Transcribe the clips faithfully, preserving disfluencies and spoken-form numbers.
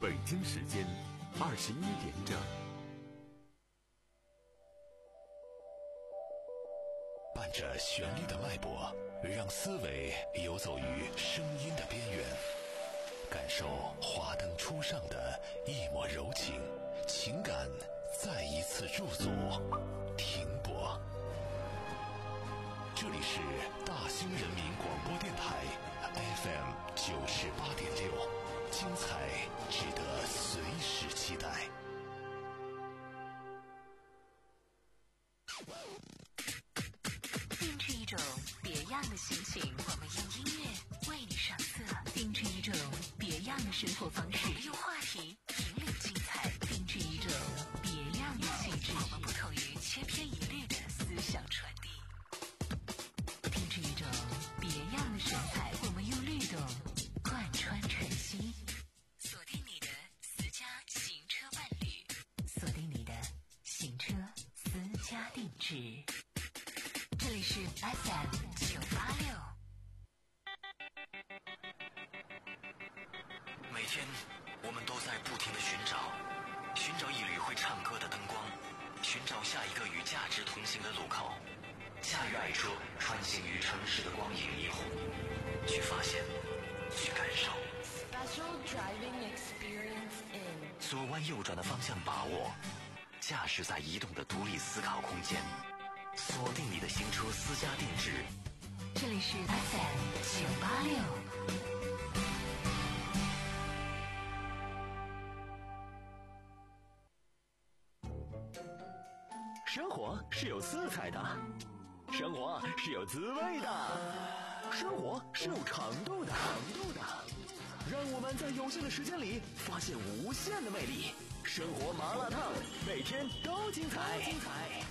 北京时间二十一点整。 伴着旋律的脉搏，让思维游走于声音的边缘，感受华灯初上的一抹柔情，情感再一次驻足停泊。这里是大兴人民广播电台 F M 九十八点六，精彩值得随时期待。 定制一种别样的心情，我们用音乐为你上色；定制一种别样的生活方式，我们用话题引领精彩；定制一种别样的气质，我们不同于千篇一律的思想传递；定制一种别样的神采，我们用律动贯穿晨曦。锁定你的私家行车伴侣，锁定你的行车私家定制。这里是 F M 九八六。 每天我们都在不停地寻找，寻找一缕会唱歌的灯光，寻找下一个与价值同行的路口。驾驭爱车，穿行于城市的光影霓虹，去发现，去感受。 Special driving experience in 左弯右转的方向把握，驾驶在移动的独立思考空间。锁定你的行车私家定制， 这里是 F M 九八六。 生活是有色彩的，生活是有滋味的，生活是有长度的，长度的。让我们在有限的时间里发现无限的魅力。生活麻辣烫，每天都精彩，精彩。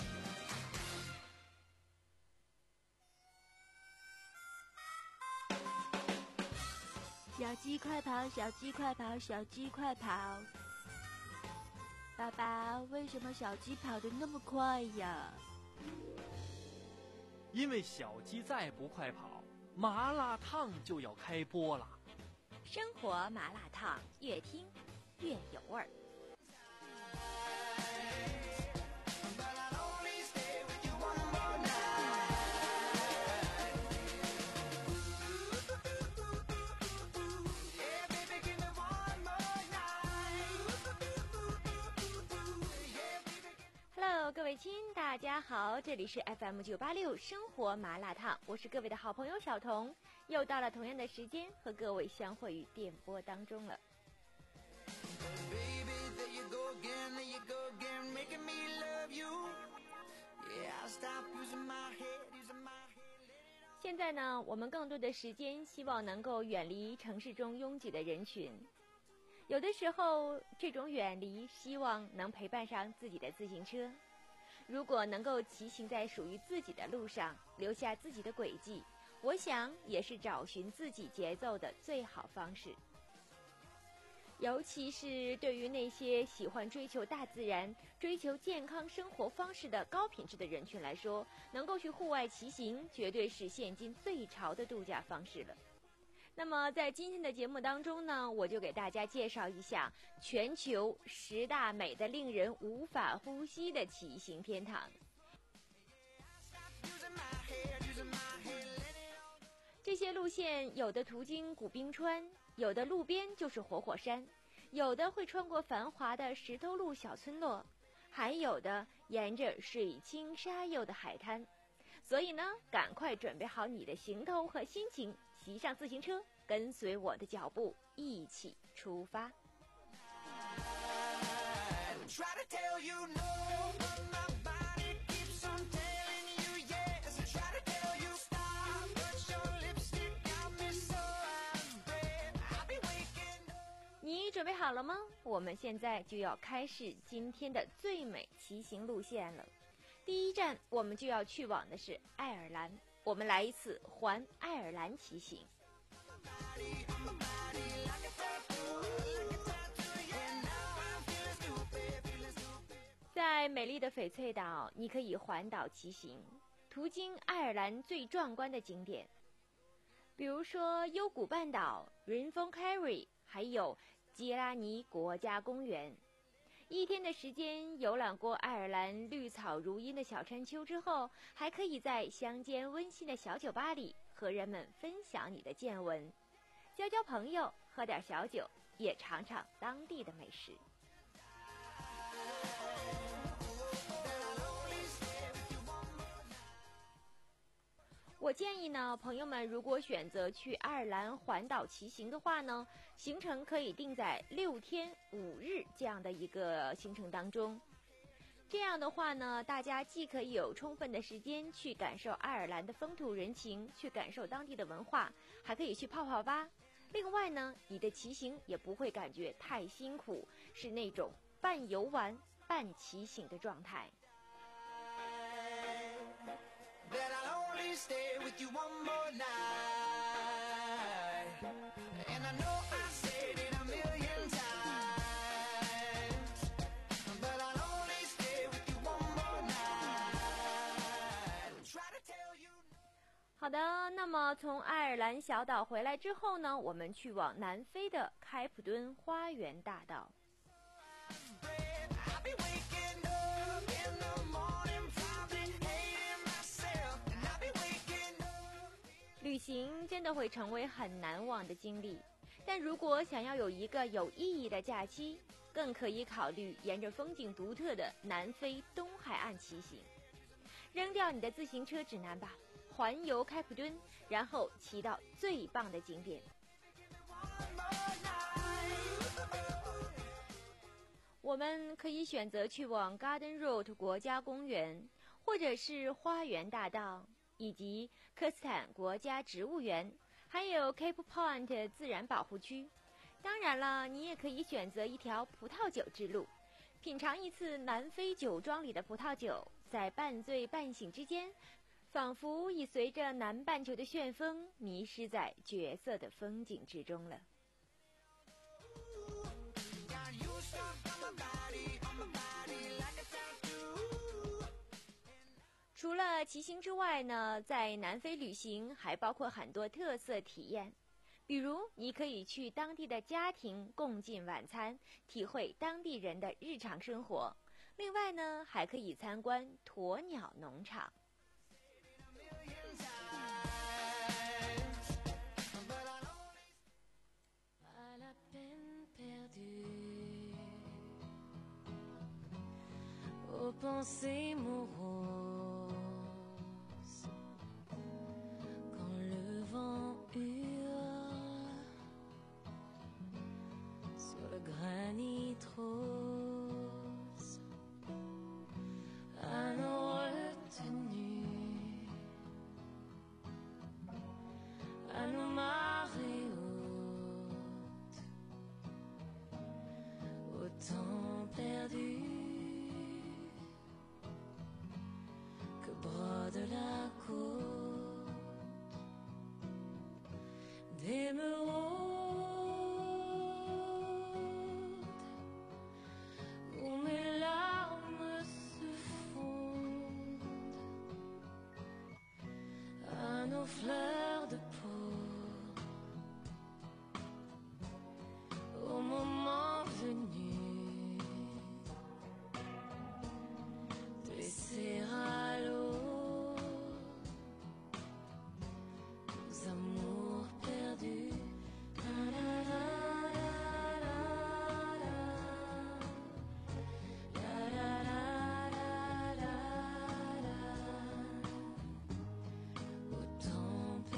小鸡快跑，小鸡快跑，小鸡快跑！爸爸，为什么小鸡跑得那么快呀？ 因为小鸡再不快跑，麻辣烫就要开播了。 生活麻辣烫，越听越有味儿。Hello， 各位亲，大家好，这里是 F M 九八六生活麻辣烫，我是各位的好朋友小童，又到了同样的时间和各位相会于电波当中了。现在呢，我们更多的时间希望能够远离城市中拥挤的人群。有的时候，这种远离希望能陪伴上自己的自行车。如果能够骑行在属于自己的路上，留下自己的轨迹，我想也是找寻自己节奏的最好方式。尤其是对于那些喜欢追求大自然、追求健康生活方式的高品质的人群来说，能够去户外骑行绝对是现今最潮的度假方式了。那么在今天的节目当中呢，我就给大家介绍一下全球十大美的令人无法呼吸的骑行天堂。这些路线有的途经古冰川，有的路边就是活火山，有的会穿过繁华的石头路小村落，还有的沿着水清沙幼的海滩。所以呢，赶快准备好你的行头和心情，骑上自行车，跟随我的脚步一起出发。你准备好了吗？我们现在就要开始今天的最美骑行路线了。第一站我们就要去往的是爱尔兰，我们来一次环爱尔兰骑行。在美丽的翡翠岛，你可以环岛骑行，途经爱尔兰最壮观的景点，比如说幽谷半岛、云峰 Kerry， 还有吉拉尼国家公园。一天的时间游览过爱尔兰绿草如茵的小山丘之后，还可以在乡间温馨的小酒吧里和人们分享你的见闻，交交朋友，喝点小酒，也尝尝当地的美食。我建议呢，朋友们如果选择去爱尔兰环岛骑行的话呢，行程可以定在六天五日这样的一个行程当中。这样的话呢，大家既可以有充分的时间去感受爱尔兰的风土人情，去感受当地的文化，还可以去泡泡吧。另外呢，你的骑行也不会感觉太辛苦，是那种半游玩半骑行的状态。 Stay with you one more night, and I know I said it a million times, but I'll only stay with you one more night. Try to tell you. 好的，那么从爱尔兰小岛回来之后呢，我们去往南非的开普敦花园大道。旅行真的会成为很难忘的经历，但如果想要有一个有意义的假期，更可以考虑沿着风景独特的南非东海岸骑行。扔掉你的自行车指南吧，环游开普敦，然后骑到最棒的景点。我们可以选择去往 Garden Road 国家公园，或者是花园大道，以及科斯坦国家植物园，还有 Cape Point 自然保护区。当然了，你也可以选择一条葡萄酒之路，品尝一次南非酒庄里的葡萄酒，在半醉半醒之间，仿佛已随着南半球的旋风迷失在绝色的风景之中了。除了骑行之外呢，在南非旅行还包括很多特色体验，比如你可以去当地的家庭共进晚餐，体会当地人的日常生活。另外呢，还可以参观鸵鸟农场。 granit rose, à nos retenues, à nos marées hautes, au temps perdu que brode la côte d'émeraude. Fleurs de peau au moment venu de laisser à l'eau nos amours perdus. La, la, la, la, la, la, la, la, la, la.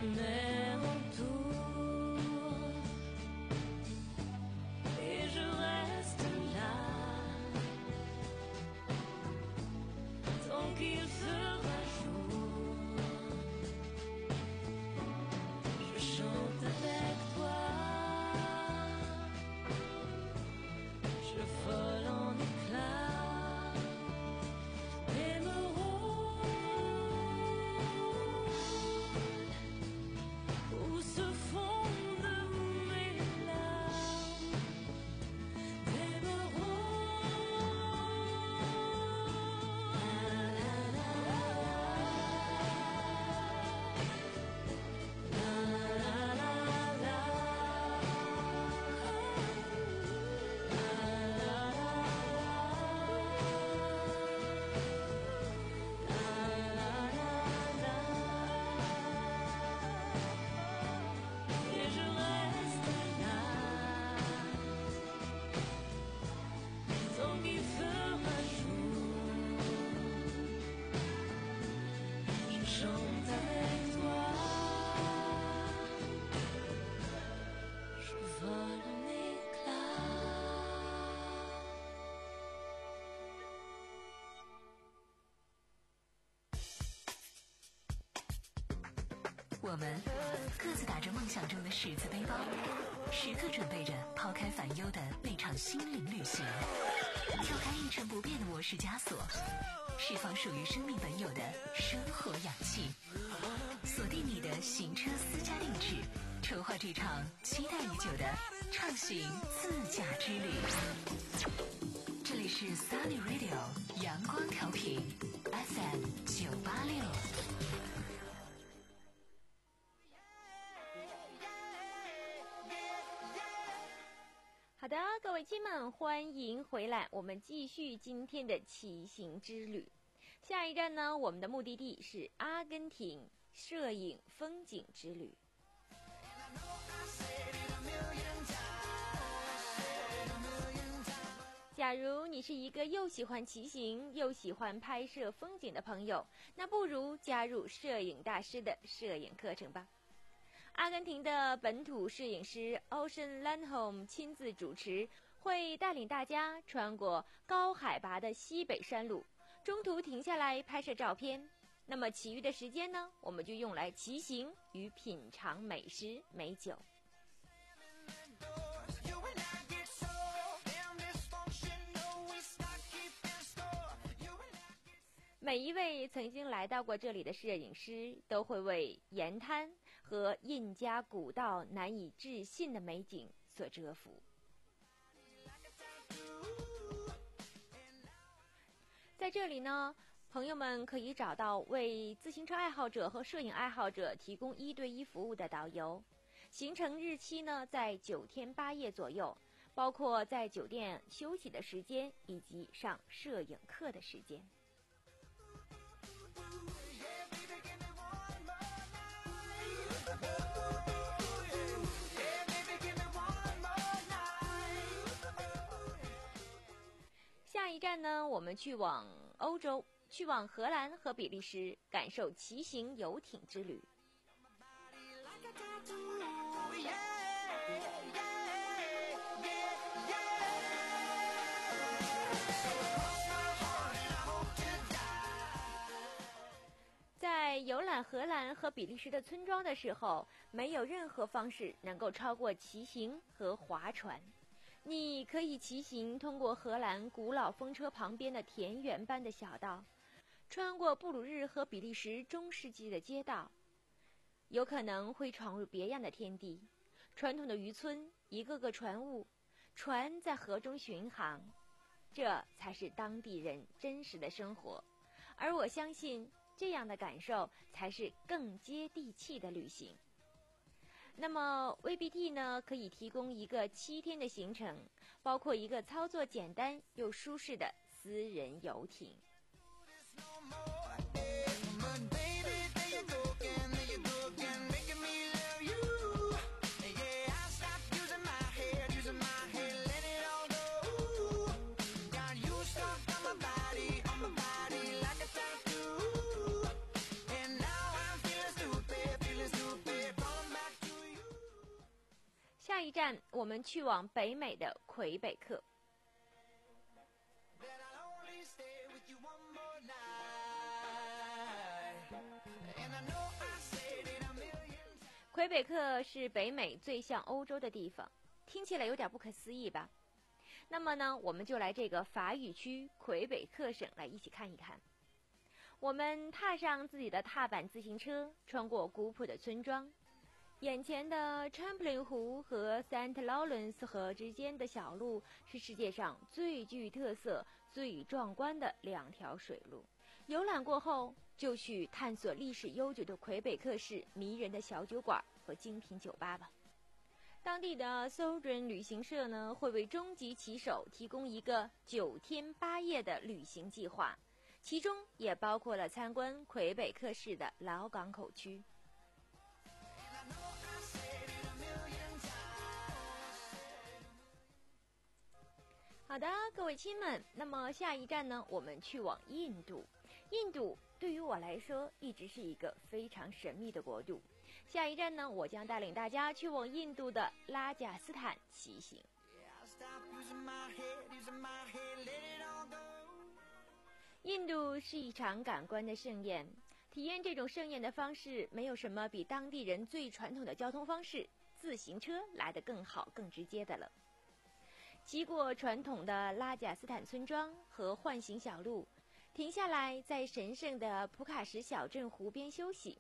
mer autour. Et je reste là, tant qu'il fera jour. Je chante avec toi, je vole en éclats, émeraude, où se fondent mes larmes, d'émeraude. Et je reste là, tant qu'il fera jour. Je chante avec toi, je vole en éclats. 我们各自打着梦想中的十字背包，时刻准备着抛开烦忧的那场心灵旅行，跳开一成不变的我式枷锁，释放属于生命本有的生活氧气，锁定你的行车私家定制，筹划这场期待已久的畅行自驾之旅。这里是 Sunny Radio 阳光调频 F M 九八六。 好的，各位亲们，欢迎回来，我们继续今天的骑行之旅。下一站呢，我们的目的地是阿根廷摄影风景之旅。假如你是一个又喜欢骑行又喜欢拍摄风景的朋友，那不如加入摄影大师的摄影课程吧。阿根廷的本土摄影师 Ocean Lanholm 亲自主持，会带领大家穿过高海拔的西北山路，中途停下来拍摄照片。那么其余的时间呢，我们就用来骑行与品尝美食美酒。每一位曾经来到过这里的摄影师，都会为沿滩和印加古道难以置信的美景所折服。在这里呢，朋友们可以找到为自行车爱好者和摄影爱好者提供一对一服务的导游。行程日期呢，在九天八夜左右，包括在酒店休息的时间以及上摄影课的时间。下一站呢，我们去往欧洲，去往荷兰和比利时，感受骑行游艇之旅。在游览荷兰和比利时的村庄的时候，没有任何方式能够超过骑行和划船。你可以骑行通过荷兰古老风车旁边的田园般的小道，穿过布鲁日和比利时中世纪的街道，有可能会闯入别样的天地。传统的渔村，一个个船坞，船在河中巡航，这才是当地人真实的生活。而我相信，这样的感受才是更接地气的旅行。那么 V B T 呢，可以提供一个七天的行程，包括一个操作简单又舒适的私人游艇。 站我们去往北美的魁北克。魁北克是北美最像欧洲的地方，听起来有点不可思议吧？那么呢，我们就来这个法语区魁北克省来一起看一看。我们踏上自己的踏板自行车，穿过古朴的村庄，眼前的 Champlain 湖和 Saint Lawrence 河之间的小路是世界上最具特色、最壮观的两条水路。游览过后，就去探索历史悠久的魁北克市迷人的小酒馆和精品酒吧吧。当地的 Sojourn 旅行社呢，会为中级骑手提供一个九天八夜的旅行计划，其中也包括了参观魁北克市的老港口区。好的，各位亲们，那么下一站呢，我们去往印度。印度对于我来说一直是一个非常神秘的国度。下一站呢，我将带领大家去往印度的拉贾斯坦骑行。印度是一场感官的盛宴，体验这种盛宴的方式，没有什么比当地人最传统的交通方式自行车来得更好更直接的了。骑过传统的拉贾斯坦村庄和唤醒小路，停下来在神圣的普卡什小镇湖边休息。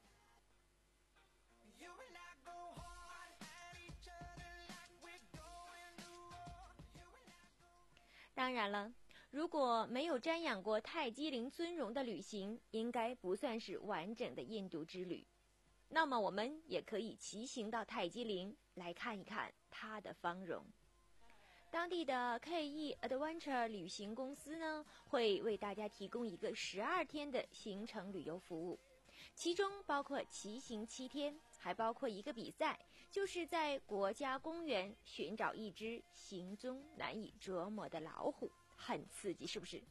当然了，如果没有瞻仰过泰姬陵尊容的旅行，应该不算是完整的印度之旅。那么我们也可以骑行到泰姬陵来看一看它的芳容。当地的 K E Adventure 旅行公司呢，会为大家提供一个十二天的行程旅游服务，其中包括骑行七天，还包括一个比赛，就是在国家公园寻找一只行踪难以捉摸的老虎，很刺激，是不是？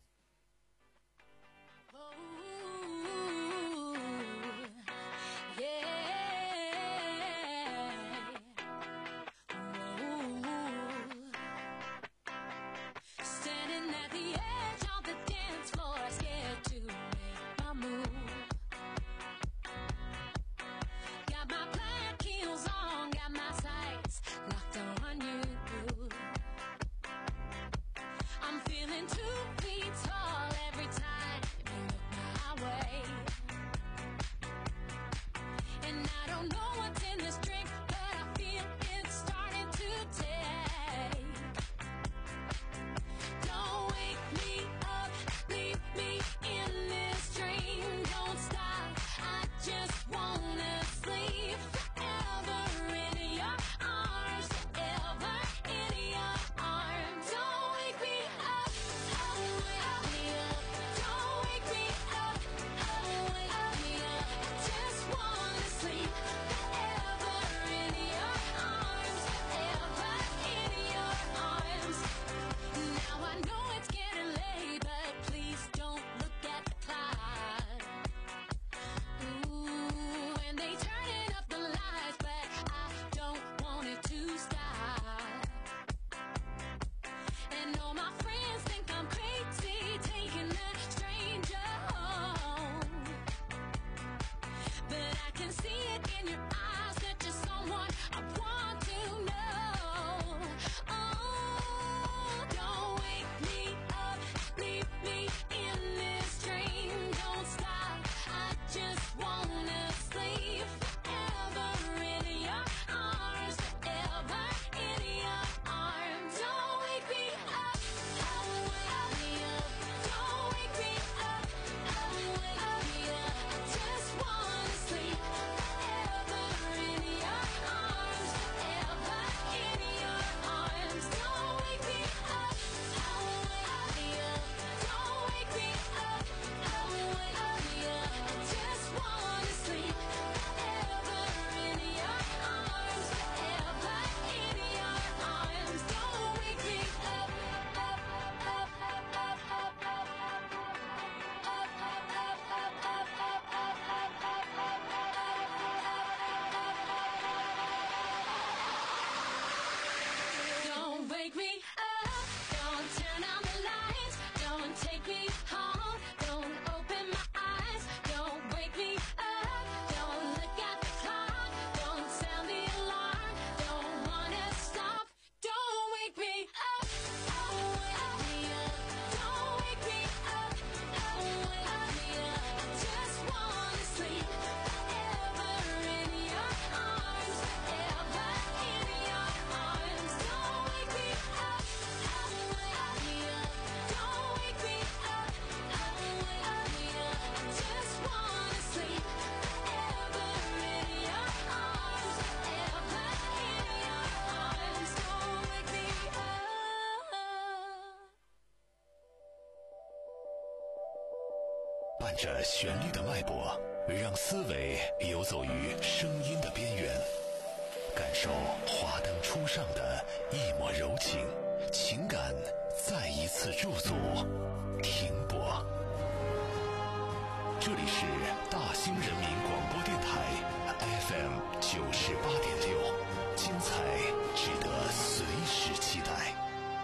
伴着旋律的脉搏，让思维游走于声音的边缘，感受华灯初上的一抹柔情，情感再一次驻足停泊。这里是大兴人民广播电台 F M 九十八点六，精彩值得随时期待。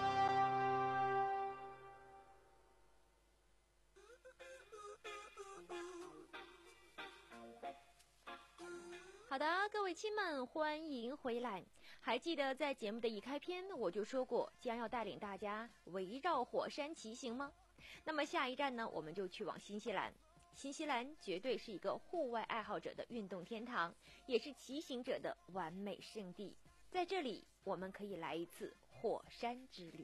好的，各位亲们，欢迎回来。还记得在节目的一开篇我就说过将要带领大家围绕火山骑行吗？那么下一站呢，我们就去往新西兰。新西兰绝对是一个户外爱好者的运动天堂，也是骑行者的完美圣地。在这里我们可以来一次火山之旅。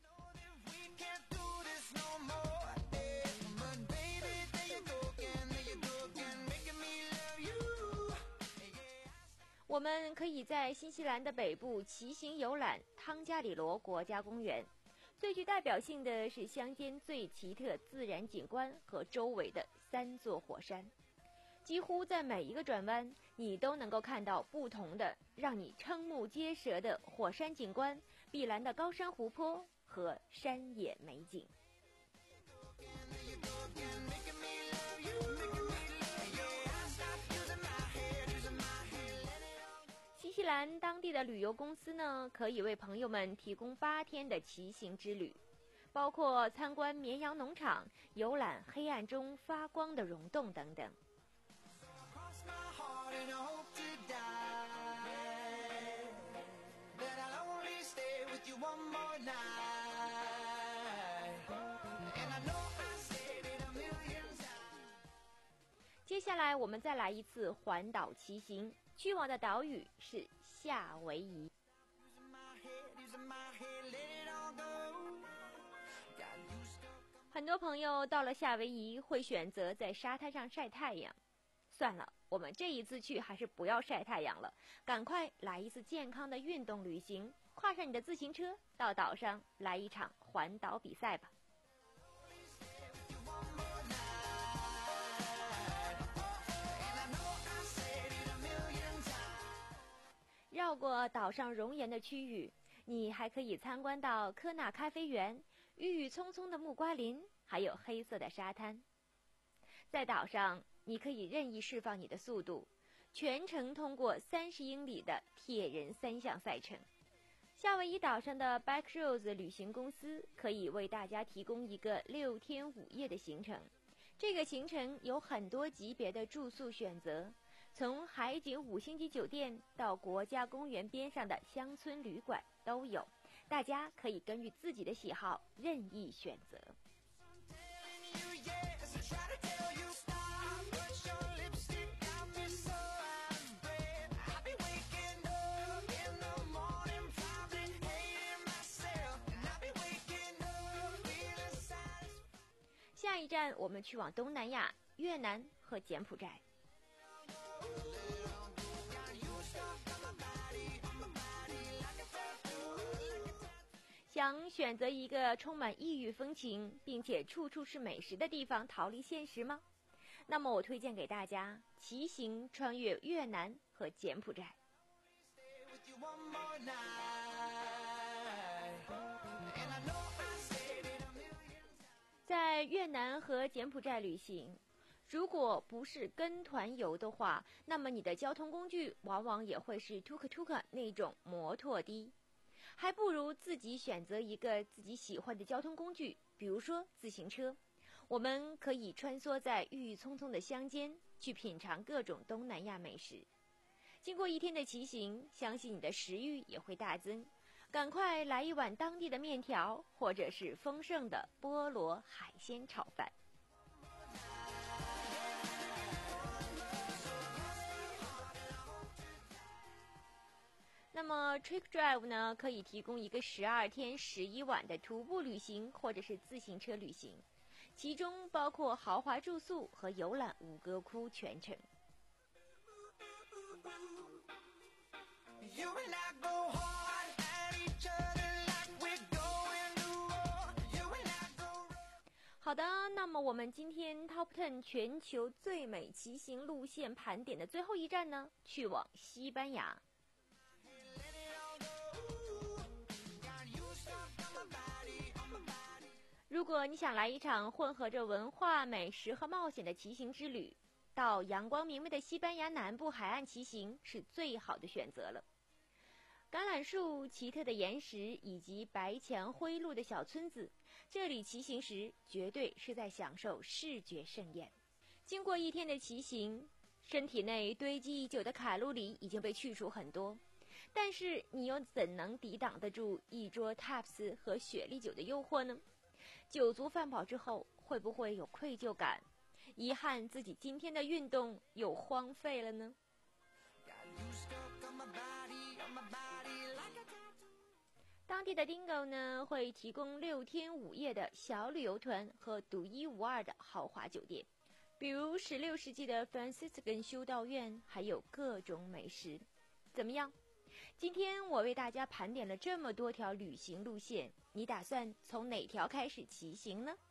我们可以在新西兰的北部骑行游览汤加里罗国家公园，最具代表性的是乡间最奇特自然景观和周围的三座火山。几乎在每一个转弯，你都能够看到不同的让你瞠目结舌的火山景观、碧蓝的高山湖泊和山野美景。新西兰当地的旅游公司呢，可以为朋友们提供八天的骑行之旅，包括参观绵羊农场、游览黑暗中发光的溶洞等等。接下来我们再来一次环岛骑行，去往的岛屿是夏威夷。很多朋友到了夏威夷会选择在沙滩上晒太阳，算了，我们这一次去还是不要晒太阳了，赶快来一次健康的运动旅行，跨上你的自行车，到岛上来一场环岛比赛吧。绕过岛上熔岩的区域，你还可以参观到科纳咖啡园、郁郁葱葱的木瓜林，还有黑色的沙滩。在岛上，你可以任意释放你的速度，全程通过三十英里的铁人三项赛程。夏威夷岛上的 Backroads 旅行公司可以为大家提供一个六天五夜的行程。这个行程有很多级别的住宿选择，从海景五星级酒店到国家公园边上的乡村旅馆都有，大家可以根据自己的喜好任意选择。下一站我们去往东南亚，越南和柬埔寨。想选择一个充满异域风情并且处处是美食的地方逃离现实吗？那么我推荐给大家骑行穿越越南和柬埔寨。在越南和柬埔寨旅行，如果不是跟团游的话，那么你的交通工具往往也会是 tuk-tuk 那种摩托的，还不如自己选择一个自己喜欢的交通工具，比如说自行车。我们可以穿梭在郁郁葱葱的乡间，去品尝各种东南亚美食。经过一天的骑行，相信你的食欲也会大增，赶快来一碗当地的面条，或者是丰盛的菠萝海鲜炒饭。那么 Trick Drive 呢，可以提供一个十二天十一晚的徒步旅行或者是自行车旅行，其中包括豪华住宿和游览吴哥窟全程。好好的，那么我们今天 Top 十 全球最美骑行路线盘点的最后一站呢，去往西班牙。如果你想来一场混合着文化、美食和冒险的骑行之旅，到阳光明媚的西班牙南部海岸骑行是最好的选择了。橄榄树、奇特的岩石以及白墙灰路的小村子，这里骑行时绝对是在享受视觉盛宴。经过一天的骑行，身体内堆积已久的卡路里已经被去除很多，但是你又怎能抵挡得住一桌 taps 和雪莉酒的诱惑呢？酒足饭饱之后，会不会有愧疚感，遗憾自己今天的运动又荒废了呢？当地的 Dingo 呢，会提供六天五夜的小旅游团和独一无二的豪华酒店，比如十六世纪的 Franciscan 修道院，还有各种美食。怎么样？今天我为大家盘点了这么多条旅行路线，你打算从哪条开始骑行呢？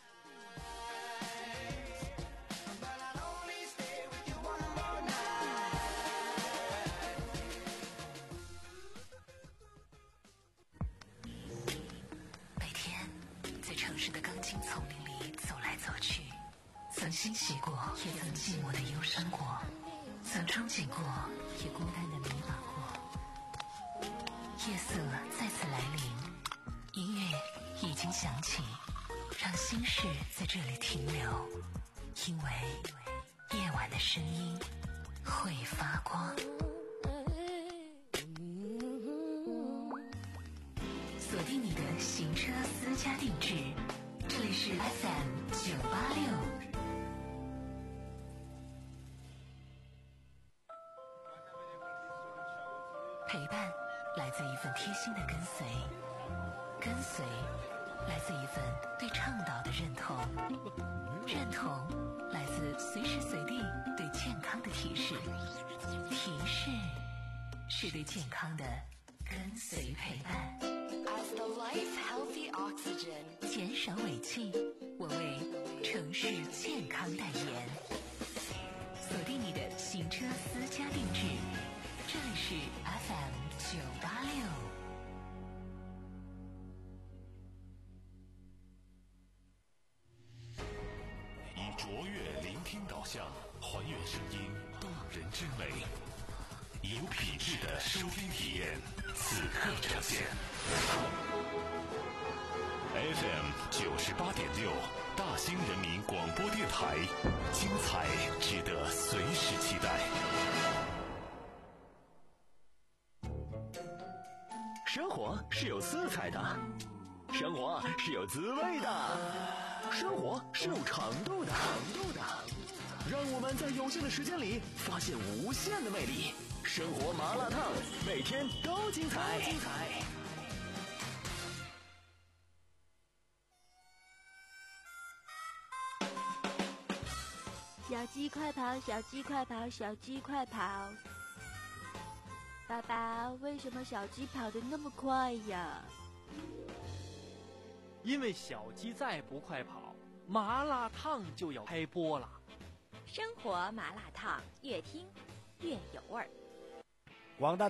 每天在城市的钢筋丛林里走来走去，曾欣喜过，也曾寂寞的忧伤过，曾憧憬过，也孤单的迷茫过。夜色再次来临，音乐已经响起，让心事在这里停留，因为夜晚的声音会发光。锁定你的行车私家定制，这里是 F M 九八六。陪伴来自一份贴心的跟随，跟随来自一份对倡导的认同，认同来自随时随地对健康的提示，提示是对健康的跟随陪伴。 As the life healthy oxygen， 减少尾气，我为城市健康代言。锁定你的行车私家定制，这里是 F M 九八六。 以卓越聆听导向，还原声音动人之美，以有品质的收听体验，此刻呈现。F M 九十八点六，大兴人民广播电台，精彩值得随时期待。 生活是有色彩的，生活是有滋味的，生活是有长度的，长度的。让我们在有限的时间里发现无限的魅力。生活麻辣烫，每天都精彩。精彩。 小鸡快跑，小鸡快跑，小鸡快跑！爸爸，为什么小鸡跑得那么快呀？ 因为小鸡再不快跑，麻辣烫就要开播了。 生活麻辣烫，越听越有味儿。 广大